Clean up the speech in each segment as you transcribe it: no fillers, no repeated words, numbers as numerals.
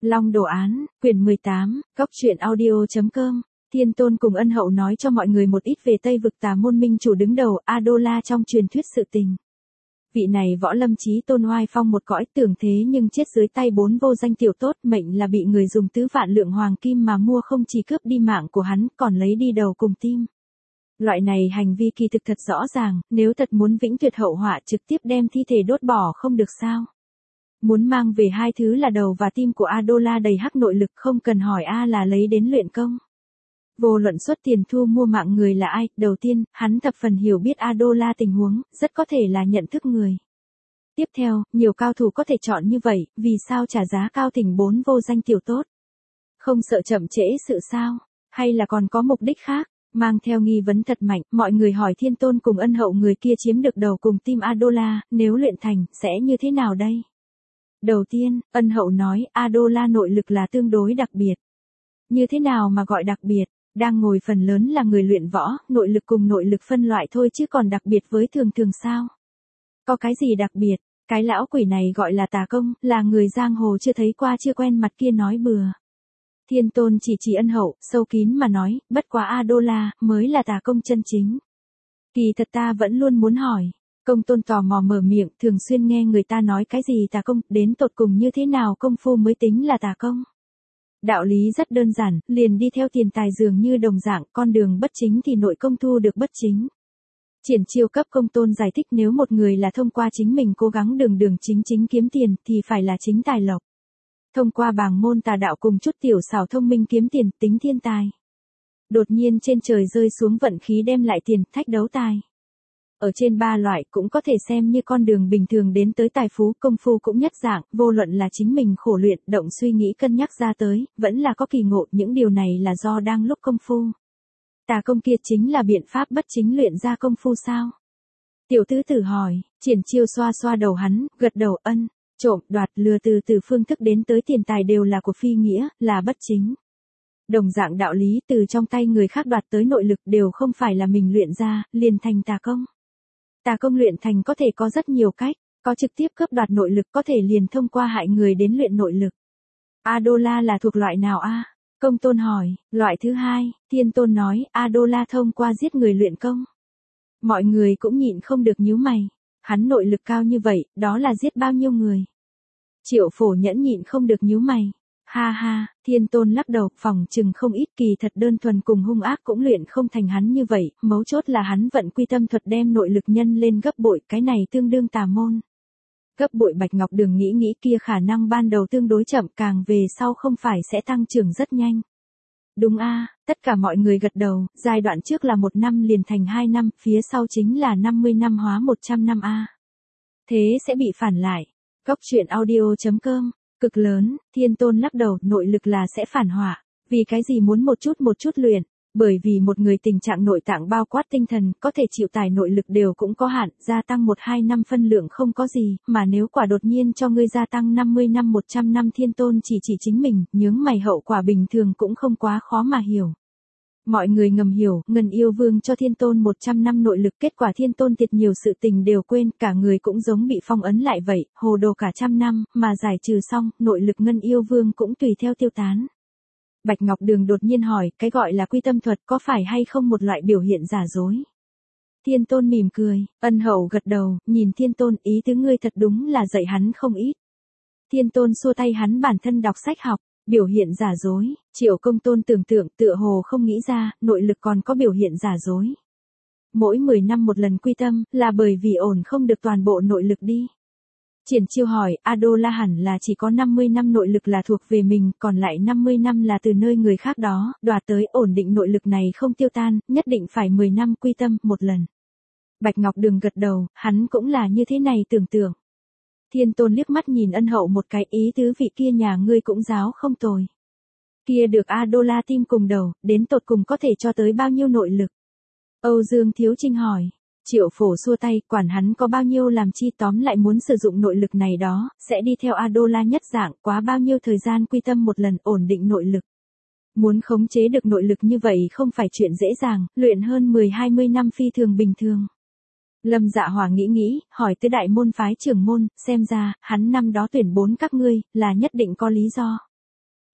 Long đồ án, quyển 18, Cốc truyện audio.com. Thiên Tôn cùng Ân Hậu nói cho mọi người một ít về Tây vực tà môn minh chủ đứng đầu A-đô-la trong truyền thuyết sự tình. Vị này võ lâm chí tôn oai phong một cõi, tưởng thế nhưng chết dưới tay 4 vô danh tiểu tốt, mệnh là bị người dùng 4 vạn lượng hoàng kim mà mua, không chỉ cướp đi mạng của hắn, còn lấy đi đầu cùng tim. Loại này hành vi kỳ thực thật rõ ràng, nếu thật muốn vĩnh tuyệt hậu họa trực tiếp đem thi thể đốt bỏ không được sao. Muốn mang về hai thứ là đầu và tim của A-đô-la đầy hắc nội lực, không cần hỏi A là lấy đến luyện công. Vô luận xuất tiền thu mua mạng người là ai, đầu tiên, hắn thập phần hiểu biết A-đô-la tình huống, rất có thể là nhận thức người. Tiếp theo, nhiều cao thủ có thể chọn như vậy, vì sao trả giá cao thỉnh 4 vô danh tiểu tốt? Không sợ chậm trễ sự sao? Hay là còn có mục đích khác? Mang theo nghi vấn thật mạnh, mọi người hỏi Thiên Tôn cùng Ân Hậu người kia chiếm được đầu cùng tim A-đô-la, nếu luyện thành, sẽ như thế nào đây? Đầu tiên, Ân Hậu nói, A-đô-la nội lực là tương đối đặc biệt. Như thế nào mà gọi đặc biệt? Đang ngồi phần lớn là người luyện võ, nội lực cùng nội lực phân loại thôi chứ còn đặc biệt với thường thường sao? Có cái gì đặc biệt? Cái lão quỷ này gọi là tà công, là người giang hồ chưa thấy qua chưa quen mặt kia nói bừa. Thiên Tôn chỉ Ân Hậu, sâu kín mà nói, bất quá A-đô-la mới là tà công chân chính. Kỳ thật ta vẫn luôn muốn hỏi. Công Tôn tò mò mở miệng, thường xuyên nghe người ta nói cái gì tà công, đến tột cùng như thế nào công phu mới tính là tà công. Đạo lý rất đơn giản, liền đi theo tiền tài dường như đồng dạng, con đường bất chính thì nội công thu được bất chính. Triển Chiêu cấp Công Tôn giải thích, nếu một người là thông qua chính mình cố gắng đường chính kiếm tiền thì phải là chính tài lộc. Thông qua bàng môn tà đạo cùng chút tiểu xảo thông minh kiếm tiền, tính thiên tài. Đột nhiên trên trời rơi xuống vận khí đem lại tiền, thách đấu tài. Ở trên 3 loại cũng có thể xem như con đường bình thường đến tới tài phú, công phu cũng nhất dạng, vô luận là chính mình khổ luyện, động suy nghĩ cân nhắc ra tới, vẫn là có kỳ ngộ, những điều này là do đang lúc công phu. Tà công kia chính là biện pháp bất chính luyện ra công phu sao? Tiểu tứ tử hỏi, Triển Chiêu xoa xoa đầu hắn, gật đầu ân, trộm, đoạt, lừa từ phương thức đến tới tiền tài đều là của phi nghĩa, là bất chính. Đồng dạng đạo lý, từ trong tay người khác đoạt tới nội lực đều không phải là mình luyện ra, liền thành tà công. Tà công luyện thành có thể có rất nhiều cách, có trực tiếp cướp đoạt nội lực, có thể liền thông qua hại người đến luyện nội lực. A-đô-la là thuộc loại nào a? Công Tôn hỏi, loại thứ hai, Thiên Tôn nói, A-đô-la thông qua giết người luyện công. Mọi người cũng nhịn không được nhíu mày, hắn nội lực cao như vậy, đó là giết bao nhiêu người? Triệu Phổ Nhẫn nhịn không được nhíu mày. Ha ha, Thiên Tôn lắc đầu, phòng chừng không ít, kỳ thật đơn thuần cùng hung ác cũng luyện không thành hắn như vậy, mấu chốt là hắn vận quy tâm thuật đem nội lực nhân lên gấp bội, cái này tương đương tà môn. Gấp bội. Bạch Ngọc Đường nghĩ kia khả năng ban đầu tương đối chậm, càng về sau không phải sẽ tăng trưởng rất nhanh. Đúng a, tất cả mọi người gật đầu, giai đoạn trước là 1 năm liền thành 2 năm, phía sau chính là 50 năm hóa 100 năm a. Thế sẽ bị phản lại. Cốc truyện audio.com. Cực lớn, Thiên Tôn lắc đầu, nội lực là sẽ phản họa. Vì cái gì muốn một chút luyện? Bởi vì một người tình trạng nội tạng bao quát tinh thần, có thể chịu tải nội lực đều cũng có hạn, gia tăng 1-2 năm phân lượng không có gì, mà nếu quả đột nhiên cho ngươi gia tăng 50 năm 100 năm. Thiên Tôn chỉ chính mình, nhướng mày, hậu quả bình thường cũng không quá khó mà hiểu. Mọi người ngầm hiểu, Ngân Yêu Vương cho Thiên Tôn 100 năm nội lực, kết quả Thiên Tôn tiệt nhiều sự tình đều quên, cả người cũng giống bị phong ấn lại vậy, hồ đồ cả 100 năm, mà giải trừ xong, nội lực Ngân Yêu Vương cũng tùy theo tiêu tán. Bạch Ngọc Đường đột nhiên hỏi, cái gọi là quy tâm thuật có phải hay không một loại biểu hiện giả dối? Thiên Tôn mỉm cười, Ân Hậu gật đầu, nhìn Thiên Tôn, ý tứ ngươi thật đúng là dạy hắn không ít. Thiên Tôn xua tay, hắn bản thân đọc sách học. Biểu hiện giả dối, Triệu Công Tôn tưởng tượng, tựa hồ không nghĩ ra, nội lực còn có biểu hiện giả dối. Mỗi 10 năm một lần quy tâm, là bởi vì ổn không được toàn bộ nội lực đi. Triển Chiêu hỏi, A-đô-la hẳn là chỉ có 50 năm nội lực là thuộc về mình, còn lại 50 năm là từ nơi người khác đó, đoạt tới, ổn định nội lực này không tiêu tan, nhất định phải 10 năm quy tâm, một lần. Bạch Ngọc Đường gật đầu, hắn cũng là như thế này tưởng tượng. Thiên Tôn liếc mắt nhìn Ân Hậu một cái, ý tứ vị kia nhà ngươi cũng giáo không tồi. Kia được A-đô-la tim cùng đầu, đến tột cùng có thể cho tới bao nhiêu nội lực? Âu Dương Thiếu Trinh hỏi. Triệu Phổ xua tay, quản hắn có bao nhiêu làm chi, tóm lại muốn sử dụng nội lực này đó, sẽ đi theo A-đô-la nhất dạng, quá bao nhiêu thời gian quy tâm một lần, ổn định nội lực. Muốn khống chế được nội lực như vậy không phải chuyện dễ dàng, luyện hơn 10-20 năm phi thường bình thường. Lâm Dạ Hỏa nghĩ, hỏi tới đại môn phái trưởng môn, xem ra, hắn năm đó tuyển 4 các ngươi, là nhất định có lý do.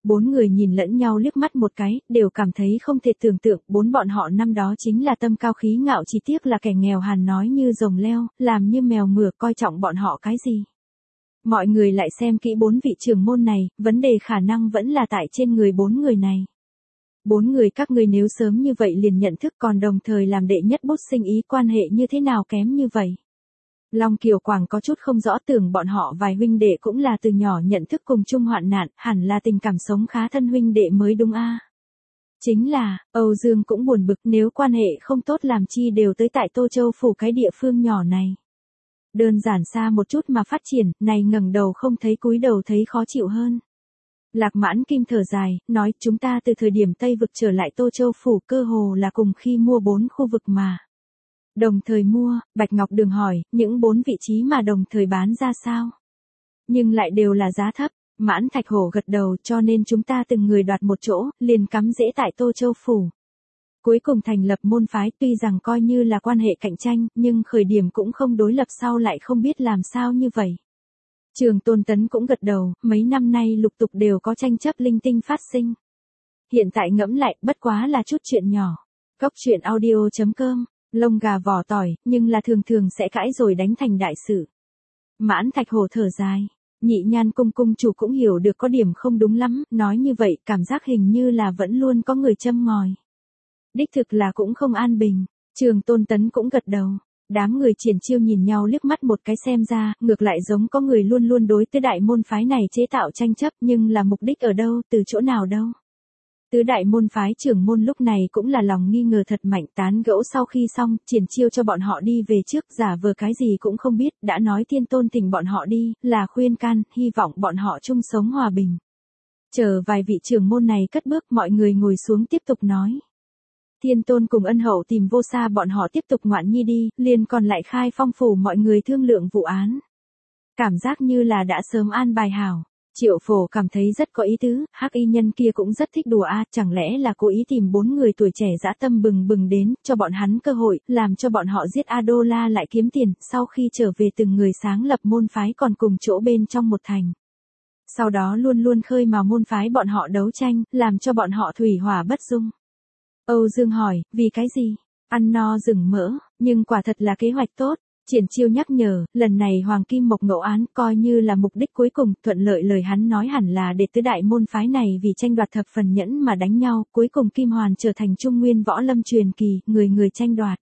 Bốn người nhìn lẫn nhau liếc mắt một cái, đều cảm thấy không thể tưởng tượng, bốn bọn họ năm đó chính là tâm cao khí ngạo, chỉ tiếc là kẻ nghèo hàn nói như rồng leo, làm như mèo mửa, coi trọng bọn họ cái gì. Mọi người lại xem kỹ bốn vị trưởng môn này, vấn đề khả năng vẫn là tại trên người bốn người này. Bốn người các ngươi nếu sớm như vậy liền nhận thức, còn đồng thời làm đệ nhất bút sinh ý, quan hệ như thế nào kém như vậy. Long Kiều Quảng có chút không rõ, tưởng bọn họ vài huynh đệ cũng là từ nhỏ nhận thức cùng chung hoạn nạn, hẳn là tình cảm sống khá thân huynh đệ mới đúng a. Chính là, Âu Dương cũng buồn bực, nếu quan hệ không tốt làm chi đều tới tại Tô Châu phủ cái địa phương nhỏ này. Đơn giản xa một chút mà phát triển, này ngẩng đầu không thấy cúi đầu thấy khó chịu hơn. Lạc Mãn Kim thở dài, nói chúng ta từ thời điểm Tây Vực trở lại Tô Châu phủ cơ hồ là cùng khi mua 4 khu vực mà. Đồng thời mua, Bạch Ngọc Đường hỏi, những 4 vị trí mà đồng thời bán ra sao? Nhưng lại đều là giá thấp, Mãn Thạch Hổ gật đầu, cho nên chúng ta từng người đoạt một chỗ, liền cắm rễ tại Tô Châu phủ. Cuối cùng thành lập môn phái, tuy rằng coi như là quan hệ cạnh tranh, nhưng khởi điểm cũng không đối lập, sau lại không biết làm sao như vậy. Trường Tôn Tấn cũng gật đầu, mấy năm nay lục tục đều có tranh chấp linh tinh phát sinh. Hiện tại ngẫm lại, bất quá là chút chuyện nhỏ. Cóc truyện audio.com, lông gà vỏ tỏi, nhưng là thường thường sẽ cãi rồi đánh thành đại sự. Mãn Thạch Hổ thở dài, Nhị Nhan cung cung chủ cũng hiểu được có điểm không đúng lắm, nói như vậy cảm giác hình như là vẫn luôn có người châm ngòi. Đích thực là cũng không an bình, Trường Tôn Tấn cũng gật đầu. Đám người Triển Chiêu nhìn nhau liếc mắt một cái, xem ra, ngược lại giống có người luôn luôn đối tứ đại môn phái này chế tạo tranh chấp, nhưng là mục đích ở đâu, từ chỗ nào đâu. Tứ đại môn phái trưởng môn lúc này cũng là lòng nghi ngờ thật mạnh, tán gẫu sau khi xong, Triển Chiêu cho bọn họ đi về trước, giả vờ cái gì cũng không biết, đã nói Thiên Tôn thỉnh bọn họ đi, là khuyên can, hy vọng bọn họ chung sống hòa bình. Chờ vài vị trưởng môn này cất bước, mọi người ngồi xuống tiếp tục nói. Thiên Tôn cùng Ân Hậu tìm Vô Sa bọn họ tiếp tục ngoạn nhi đi, liền còn lại Khai Phong phủ mọi người thương lượng vụ án. Cảm giác như là đã sớm an bài hảo. Triệu Phổ cảm thấy rất có ý tứ, hắc y nhân kia cũng rất thích đùa a, chẳng lẽ là cố ý tìm 4 người tuổi trẻ dã tâm bừng bừng đến, cho bọn hắn cơ hội, làm cho bọn họ giết A-đô-la lại kiếm tiền, sau khi trở về từng người sáng lập môn phái còn cùng chỗ bên trong một thành. Sau đó luôn luôn khơi mào môn phái bọn họ đấu tranh, làm cho bọn họ thủy hỏa bất dung. Âu Dương hỏi, vì cái gì? Ăn no rừng mỡ, nhưng quả thật là kế hoạch tốt. Triển Chiêu nhắc nhở, lần này Hoàng Kim Mộc ngẫu án coi như là mục đích cuối cùng, thuận lợi lời hắn nói hẳn là để tứ đại môn phái này vì tranh đoạt thập phần nhẫn mà đánh nhau, cuối cùng Kim Hoàn trở thành trung nguyên võ lâm truyền kỳ, người người tranh đoạt.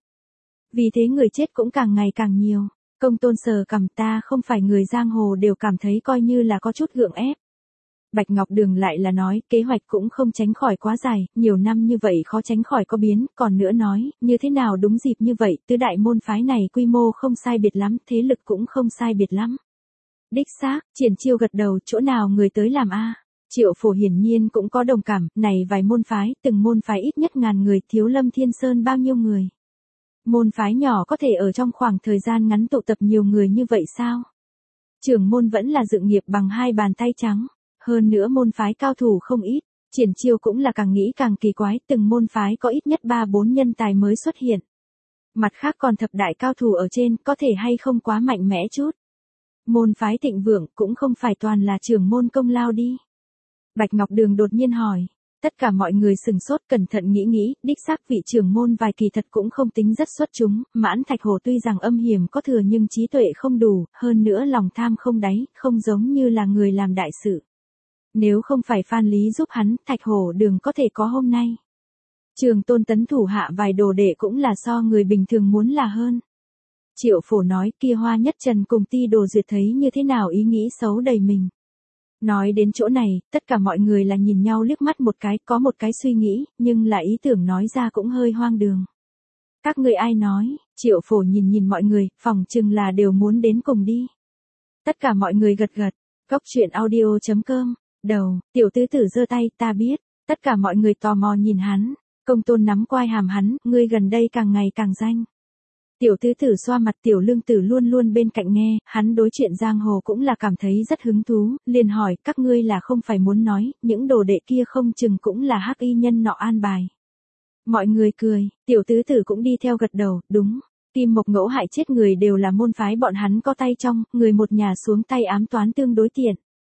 Vì thế người chết cũng càng ngày càng nhiều. Công Tôn sờ cằm, ta không phải người giang hồ đều cảm thấy coi như là có chút gượng ép. Bạch Ngọc Đường lại là nói, kế hoạch cũng không tránh khỏi quá dài, nhiều năm như vậy khó tránh khỏi có biến, còn nữa nói, như thế nào đúng dịp như vậy, tứ đại môn phái này quy mô không sai biệt lắm, thế lực cũng không sai biệt lắm. Đích xác, Triển Chiêu gật đầu, chỗ nào người tới làm a? Triệu Phổ hiển nhiên cũng có đồng cảm, này vài môn phái, từng môn phái ít nhất 1000 người, Thiếu Lâm Thiên Sơn bao nhiêu người? Môn phái nhỏ có thể ở trong khoảng thời gian ngắn tụ tập nhiều người như vậy sao? Trưởng môn vẫn là dự nghiệp bằng hai bàn tay trắng. Hơn nữa môn phái cao thủ không ít, Triển Chiêu cũng là càng nghĩ càng kỳ quái, từng môn phái có ít nhất 3-4 nhân tài mới xuất hiện. Mặt khác còn thập đại cao thủ ở trên, có thể hay không quá mạnh mẽ chút. Môn phái thịnh vượng cũng không phải toàn là trưởng môn công lao đi. Bạch Ngọc Đường đột nhiên hỏi, tất cả mọi người sừng sốt cẩn thận nghĩ, đích xác vị trưởng môn vài kỳ thật cũng không tính rất xuất chúng, Mãn Thạch Hổ tuy rằng âm hiểm có thừa nhưng trí tuệ không đủ, hơn nữa lòng tham không đáy, không giống như là người làm đại sự. Nếu không phải Phan Lý giúp hắn, Thạch Hổ Đường có thể có hôm nay. Trường Tôn Tấn thủ hạ vài đồ đệ cũng là so người bình thường muốn là hơn. Triệu Phổ nói, kia Hoa Nhất Trần cùng Ti Đồ Duyệt thấy như thế nào, ý nghĩ xấu đầy mình. Nói đến chỗ này, tất cả mọi người là nhìn nhau liếc mắt một cái, có một cái suy nghĩ, nhưng là ý tưởng nói ra cũng hơi hoang đường. Các người ai nói? Triệu Phổ nhìn mọi người, phòng chừng là đều muốn đến cùng đi. Tất cả mọi người gật gật. Cóc truyện audio.com. Đầu, tiểu tứ tử giơ tay, ta biết. Tất cả mọi người tò mò nhìn hắn. Công Tôn nắm quai hàm hắn, ngươi gần đây càng ngày càng danh. Tiểu tứ tử xoa mặt, tiểu lương tử luôn luôn bên cạnh nghe, hắn đối chuyện giang hồ cũng là cảm thấy rất hứng thú, liền hỏi, các ngươi là không phải muốn nói, những đồ đệ kia không chừng cũng là hắc y nhân nọ an bài. Mọi người cười, tiểu tứ tử cũng đi theo gật đầu, đúng. Kim Mộc ngẫu hại chết người đều là môn phái bọn hắn có tay trong, người một nhà xuống tay ám toán tương đối tiện.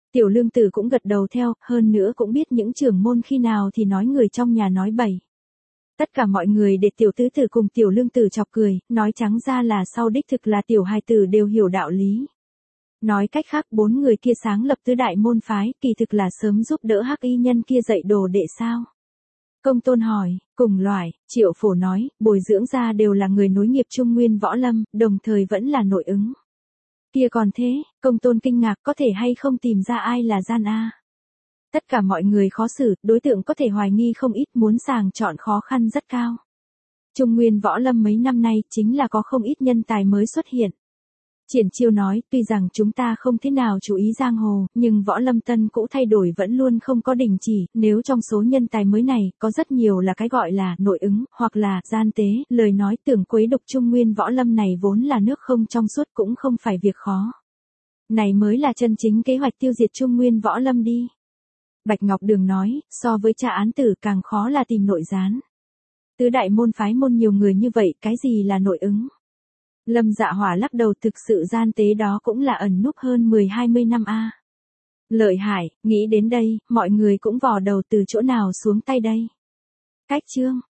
Tiểu Lương Tử cũng gật đầu theo, hơn nữa cũng biết những trưởng môn khi nào thì nói người trong nhà nói bậy. Tất cả mọi người để Tiểu Tứ Tử cùng Tiểu Lương Tử chọc cười, nói trắng ra là sau đích thực là tiểu hài tử đều hiểu đạo lý. Nói cách khác 4 người kia sáng lập tứ đại môn phái, kỳ thực là sớm giúp đỡ hắc y nhân kia dạy đồ đệ sao? Công Tôn hỏi, cùng loại, Triệu Phổ nói, bồi dưỡng ra đều là người nối nghiệp Trung Nguyên võ lâm, đồng thời vẫn là nội ứng. Kia còn thế, Công Tôn kinh ngạc có thể hay không tìm ra ai là gian a? Tất cả mọi người khó xử, đối tượng có thể hoài nghi không ít, muốn sàng chọn khó khăn rất cao. Trung Nguyên võ lâm mấy năm nay chính là có không ít nhân tài mới xuất hiện. Triển Chiêu nói, tuy rằng chúng ta không thế nào chú ý giang hồ, nhưng võ lâm tân cũ thay đổi vẫn luôn không có đình chỉ, nếu trong số nhân tài mới này, có rất nhiều là cái gọi là nội ứng, hoặc là gian tế, lời nói tưởng quấy đục Trung Nguyên võ lâm này vốn là nước không trong suốt cũng không phải việc khó. Này mới là chân chính kế hoạch tiêu diệt Trung Nguyên võ lâm đi. Bạch Ngọc Đường nói, so với tra án tử càng khó là tìm nội gián. Tứ đại môn phái môn nhiều người như vậy, cái gì là nội ứng? Lâm Dạ Hỏa lắc đầu, thực sự gian tế đó cũng là ẩn núp hơn 10-20 năm a. Lợi hại, nghĩ đến đây, mọi người cũng vò đầu từ chỗ nào xuống tay đây. Cách chương